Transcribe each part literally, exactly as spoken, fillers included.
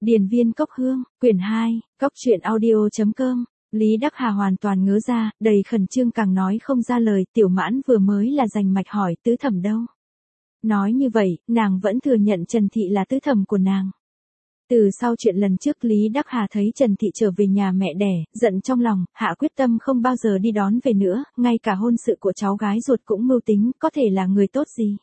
Điền viên cốc hương, quyển hai, cốc truyện audio.com. Lý Đắc Hà hoàn toàn ngớ ra, đầy khẩn trương càng nói không ra lời, Tiểu Mãn vừa mới là rành mạch hỏi tứ thẩm đâu. Nói như vậy, nàng vẫn thừa nhận Trần Thị là tứ thẩm của nàng. Từ sau chuyện lần trước Lý Đắc Hà thấy Trần Thị trở về nhà mẹ đẻ, giận trong lòng, hạ quyết tâm không bao giờ đi đón về nữa, ngay cả hôn sự của cháu gái ruột cũng mưu tính, có thể là người tốt gì.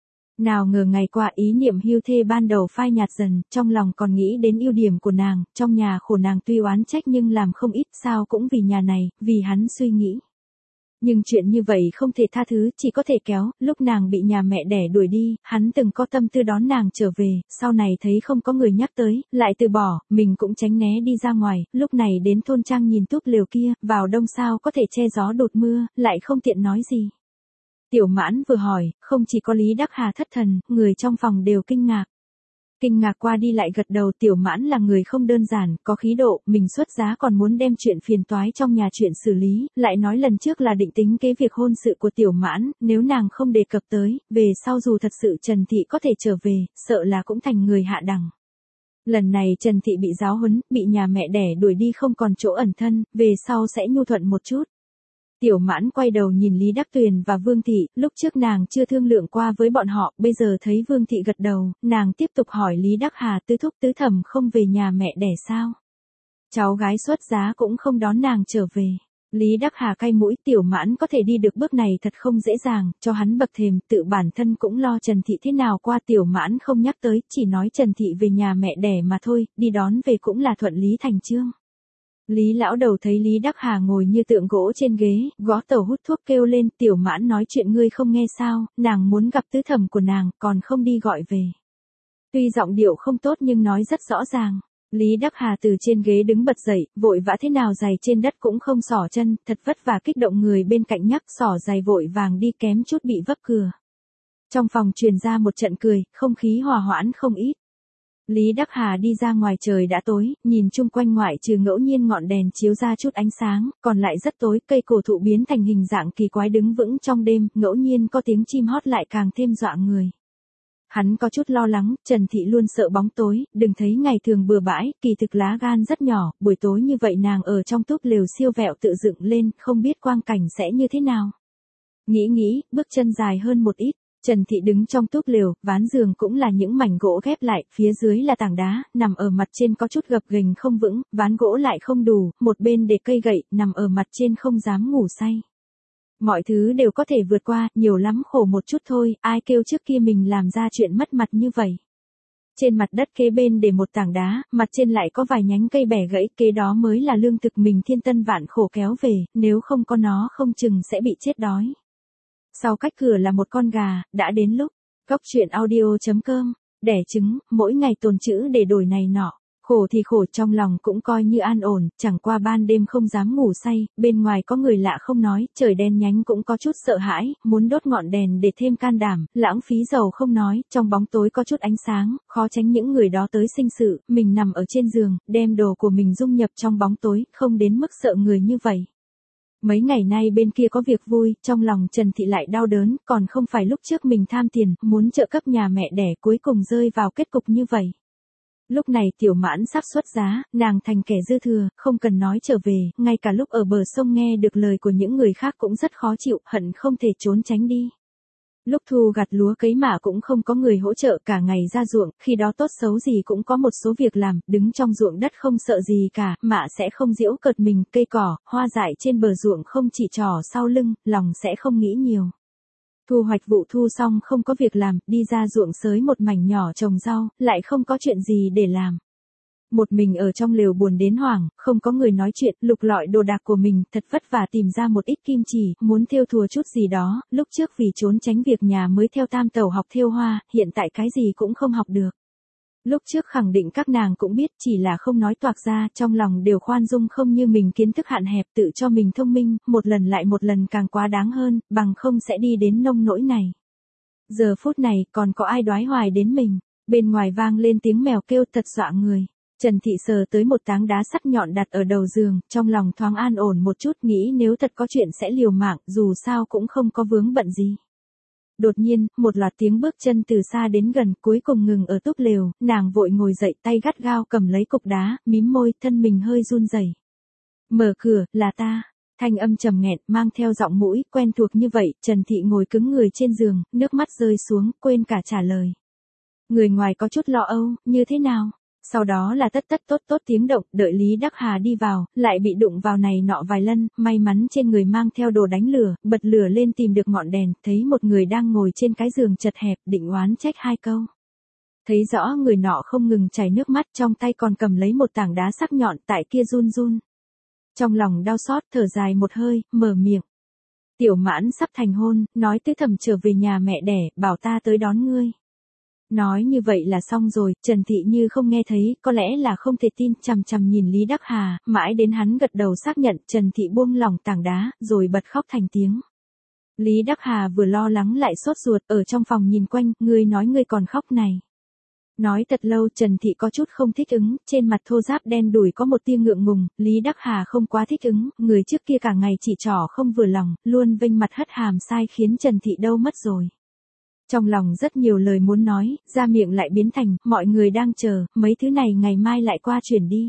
Nào ngờ ngày qua ý niệm hưu thê ban đầu phai nhạt dần, trong lòng còn nghĩ đến ưu điểm của nàng, trong nhà khổ nàng tuy oán trách nhưng làm không ít, sao cũng vì nhà này, vì hắn suy nghĩ. Nhưng chuyện như vậy không thể tha thứ, chỉ có thể kéo, lúc nàng bị nhà mẹ đẻ đuổi đi, hắn từng có tâm tư đón nàng trở về, sau này thấy không có người nhắc tới, lại từ bỏ, mình cũng tránh né đi ra ngoài, lúc này đến thôn trang nhìn túp lều kia, vào đông sao có thể che gió đột mưa, lại không tiện nói gì. Tiểu Mãn vừa hỏi, không chỉ có Lý Đắc Hà thất thần, người trong phòng đều kinh ngạc. Kinh ngạc qua đi lại gật đầu, Tiểu Mãn là người không đơn giản, có khí độ, mình xuất giá còn muốn đem chuyện phiền toái trong nhà chuyện xử lý, lại nói lần trước là định tính kế việc hôn sự của Tiểu Mãn, nếu nàng không đề cập tới, về sau dù thật sự Trần Thị có thể trở về, sợ là cũng thành người hạ đẳng. Lần này Trần Thị bị giáo huấn, bị nhà mẹ đẻ đuổi đi không còn chỗ ẩn thân, về sau sẽ nhu thuận một chút. Tiểu Mãn quay đầu nhìn Lý Đắc Tuyền và Vương Thị, lúc trước nàng chưa thương lượng qua với bọn họ, bây giờ thấy Vương Thị gật đầu, nàng tiếp tục hỏi Lý Đắc Hà tứ thúc tứ thẩm không về nhà mẹ đẻ sao? Cháu gái xuất giá cũng không đón nàng trở về. Lý Đắc Hà cay mũi, Tiểu Mãn có thể đi được bước này thật không dễ dàng, cho hắn bậc thềm, tự bản thân cũng lo Trần Thị thế nào qua, Tiểu Mãn không nhắc tới, chỉ nói Trần Thị về nhà mẹ đẻ mà thôi, đi đón về cũng là thuận lý thành chương. Lý lão đầu thấy Lý Đắc Hà ngồi như tượng gỗ trên ghế, gõ tàu hút thuốc kêu lên, Tiểu Mãn nói chuyện ngươi không nghe sao, nàng muốn gặp tứ thẩm của nàng, còn không đi gọi về. Tuy giọng điệu không tốt nhưng nói rất rõ ràng. Lý Đắc Hà từ trên ghế đứng bật dậy, vội vã thế nào giày trên đất cũng không xỏ chân, thật vất vả kích động người bên cạnh nhắc, xỏ giày vội vàng đi kém chút bị vấp cửa. Trong phòng truyền ra một trận cười, không khí hòa hoãn không ít. Lý Đắc Hà đi ra ngoài, trời đã tối, nhìn chung quanh ngoại trừ ngẫu nhiên ngọn đèn chiếu ra chút ánh sáng, còn lại rất tối, cây cổ thụ biến thành hình dạng kỳ quái đứng vững trong đêm, ngẫu nhiên có tiếng chim hót lại càng thêm dọa người. Hắn có chút lo lắng, Trần Thị luôn sợ bóng tối, đừng thấy ngày thường bừa bãi, kỳ thực lá gan rất nhỏ, buổi tối như vậy nàng ở trong túp lều siêu vẹo tự dựng lên, không biết quang cảnh sẽ như thế nào. Nghĩ nghĩ, bước chân dài hơn một ít. Trần Thị đứng trong túp lều, ván giường cũng là những mảnh gỗ ghép lại, phía dưới là tảng đá, nằm ở mặt trên có chút gập ghềnh không vững, ván gỗ lại không đủ, một bên để cây gậy, nằm ở mặt trên không dám ngủ say. Mọi thứ đều có thể vượt qua, nhiều lắm khổ một chút thôi, ai kêu trước kia mình làm ra chuyện mất mặt như vậy. Trên mặt đất kế bên để một tảng đá, mặt trên lại có vài nhánh cây bẻ gãy, kế đó mới là lương thực mình thiên tân vạn khổ kéo về, nếu không có nó không chừng sẽ bị chết đói. Sau cách cửa là một con gà, đã đến lúc. Cốc truyện audio.com, đẻ trứng, mỗi ngày tồn trữ để đổi này nọ. Khổ thì khổ, trong lòng cũng coi như an ổn, chẳng qua ban đêm không dám ngủ say, bên ngoài có người lạ không nói, trời đen nhánh cũng có chút sợ hãi, muốn đốt ngọn đèn để thêm can đảm, lãng phí dầu không nói, trong bóng tối có chút ánh sáng, khó tránh những người đó tới sinh sự, mình nằm ở trên giường, đem đồ của mình dung nhập trong bóng tối, không đến mức sợ người như vậy. Mấy ngày nay bên kia có việc vui, trong lòng Trần Thị lại đau đớn, còn không phải lúc trước mình tham tiền, muốn trợ cấp nhà mẹ đẻ cuối cùng rơi vào kết cục như vậy. Lúc này Tiểu Mãn sắp xuất giá, nàng thành kẻ dư thừa, không cần nói trở về, ngay cả lúc ở bờ sông nghe được lời của những người khác cũng rất khó chịu, hận không thể trốn tránh đi. Lúc thu gặt lúa cấy mạ cũng không có người hỗ trợ, cả ngày ra ruộng, khi đó tốt xấu gì cũng có một số việc làm, đứng trong ruộng đất không sợ gì cả, mạ sẽ không giễu cợt mình, cây cỏ, hoa dại trên bờ ruộng không chỉ trỏ sau lưng, lòng sẽ không nghĩ nhiều. Thu hoạch vụ thu xong không có việc làm, đi ra ruộng xới một mảnh nhỏ trồng rau, lại không có chuyện gì để làm. Một mình ở trong lều buồn đến hoảng, không có người nói chuyện, lục lọi đồ đạc của mình, thật vất vả tìm ra một ít kim chỉ, muốn thêu thùa chút gì đó, lúc trước vì trốn tránh việc nhà mới theo tam tẩu học thêu hoa, hiện tại cái gì cũng không học được. Lúc trước khẳng định các nàng cũng biết, chỉ là không nói toạc ra, trong lòng đều khoan dung không như mình kiến thức hạn hẹp, tự cho mình thông minh, một lần lại một lần càng quá đáng hơn, bằng không sẽ đi đến nông nỗi này. Giờ phút này, còn có ai đoái hoài đến mình, bên ngoài vang lên tiếng mèo kêu thật dọa người. Trần Thị sờ tới một tảng đá sắt nhọn đặt ở đầu giường, trong lòng thoáng an ổn một chút, nghĩ nếu thật có chuyện sẽ liều mạng, dù sao cũng không có vướng bận gì. Đột nhiên, một loạt tiếng bước chân từ xa đến gần, cuối cùng ngừng ở túp lều, nàng vội ngồi dậy, tay gắt gao cầm lấy cục đá, mím môi, thân mình hơi run rẩy. Mở cửa, là ta. Thanh âm trầm nghẹn, mang theo giọng mũi, quen thuộc như vậy, Trần Thị ngồi cứng người trên giường, nước mắt rơi xuống, quên cả trả lời. Người ngoài có chút lo âu, như thế nào? Sau đó là tất tất tốt tốt tiếng động, đợi Lý Đắc Hà đi vào, lại bị đụng vào này nọ vài lần, may mắn trên người mang theo đồ đánh lửa, bật lửa lên tìm được ngọn đèn, thấy một người đang ngồi trên cái giường chật hẹp, định oán trách hai câu. Thấy rõ người nọ không ngừng chảy nước mắt, trong tay còn cầm lấy một tảng đá sắc nhọn, tại kia run run. Trong lòng đau xót, thở dài một hơi, mở miệng. Tiểu Mãn sắp thành hôn, nói Tứ Thẩm trở về nhà mẹ đẻ, bảo ta tới đón ngươi. Nói như vậy là xong rồi, Trần Thị như không nghe thấy, có lẽ là không thể tin, chằm chằm nhìn Lý Đắc Hà, mãi đến hắn gật đầu xác nhận, Trần Thị buông lỏng tảng đá, rồi bật khóc thành tiếng. Lý Đắc Hà vừa lo lắng lại sốt ruột, ở trong phòng nhìn quanh, ngươi nói ngươi còn khóc này. Nói thật lâu, Trần Thị có chút không thích ứng, trên mặt thô ráp đen đủi có một tia ngượng ngùng, Lý Đắc Hà không quá thích ứng, người trước kia cả ngày chỉ trỏ không vừa lòng, luôn vênh mặt hất hàm sai khiến Trần Thị đâu mất rồi. Trong lòng rất nhiều lời muốn nói, ra miệng lại biến thành, mọi người đang chờ, mấy thứ này ngày mai lại qua chuyển đi.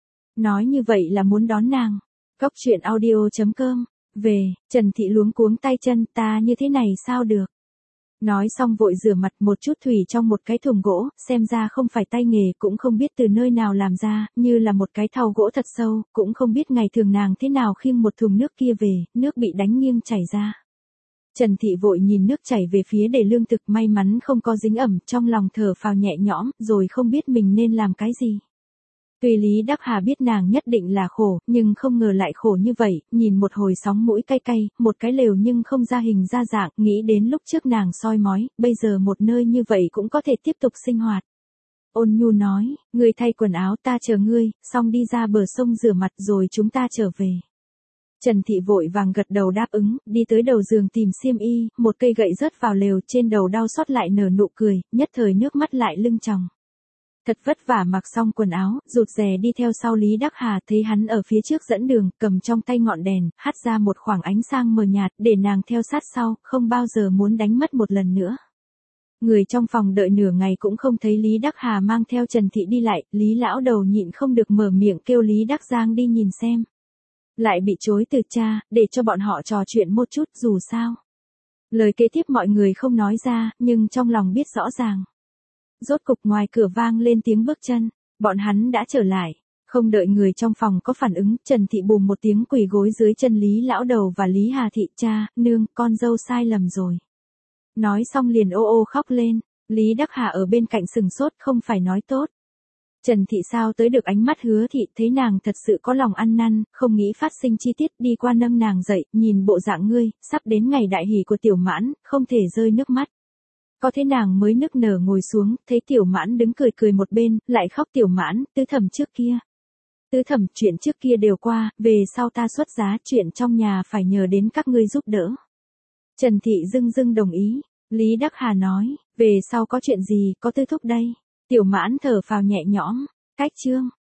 Nói như vậy là muốn đón nàng. Cốc truyện audio chấm com. Về, Trần Thị luống cuống tay chân, ta như thế này sao được. Nói xong vội rửa mặt một chút thủy trong một cái thùng gỗ, xem ra không phải tay nghề, cũng không biết từ nơi nào làm ra, như là một cái thau gỗ thật sâu, cũng không biết ngày thường nàng thế nào khiêng một thùng nước kia về, nước bị đánh nghiêng chảy ra. Trần Thị vội nhìn nước chảy về phía để lương thực, may mắn không có dính ẩm, trong lòng thở phào nhẹ nhõm, rồi không biết mình nên làm cái gì. Tuy Lý Đắc Hà biết nàng nhất định là khổ, nhưng không ngờ lại khổ như vậy, nhìn một hồi sóng mũi cay cay, một cái lều nhưng không ra hình ra dạng, nghĩ đến lúc trước nàng soi mói, bây giờ một nơi như vậy cũng có thể tiếp tục sinh hoạt. Ôn nhu nói, ngươi thay quần áo ta chờ ngươi, xong đi ra bờ sông rửa mặt rồi chúng ta trở về. Trần Thị vội vàng gật đầu đáp ứng, đi tới đầu giường tìm xiêm y, một cây gậy rớt vào lều, trên đầu đau xót lại nở nụ cười, nhất thời nước mắt lại lưng tròng. Thật vất vả mặc xong quần áo, rụt rè đi theo sau Lý Đắc Hà, thấy hắn ở phía trước dẫn đường, cầm trong tay ngọn đèn, hắt ra một khoảng ánh sáng mờ nhạt, để nàng theo sát sau, không bao giờ muốn đánh mất một lần nữa. Người trong phòng đợi nửa ngày cũng không thấy Lý Đắc Hà mang theo Trần Thị đi lại, Lý lão đầu nhịn không được mở miệng kêu Lý Đắc Giang đi nhìn xem. Lại bị chối từ cha, để cho bọn họ trò chuyện một chút, dù sao. Lời kế tiếp mọi người không nói ra, nhưng trong lòng biết rõ ràng. Rốt cục ngoài cửa vang lên tiếng bước chân, bọn hắn đã trở lại. Không đợi người trong phòng có phản ứng, Trần Thị bùm một tiếng quỳ gối dưới chân Lý lão đầu và Lý Hà Thị, cha, nương, con dâu sai lầm rồi. Nói xong liền ô ô khóc lên, Lý Đắc Hà ở bên cạnh sừng sốt, không phải nói tốt. Trần Thị sao tới được ánh mắt Hứa Thị, thấy nàng thật sự có lòng ăn năn, không nghĩ phát sinh chi tiết, đi qua nâng nàng dậy, nhìn bộ dạng ngươi, sắp đến ngày đại hỷ của Tiểu Mãn, không thể rơi nước mắt. Có thế nàng mới nức nở ngồi xuống, thấy Tiểu Mãn đứng cười cười một bên, lại khóc. Tiểu Mãn, Tứ Thẩm trước kia. Tứ Thẩm, chuyện trước kia đều qua, về sau ta xuất giá, chuyện trong nhà phải nhờ đến các ngươi giúp đỡ. Trần Thị dưng dưng đồng ý, Lý Đắc Hà nói, về sau có chuyện gì, có Tư thúc đây. Tiểu Mãn thở phào nhẹ nhõm, cách chương.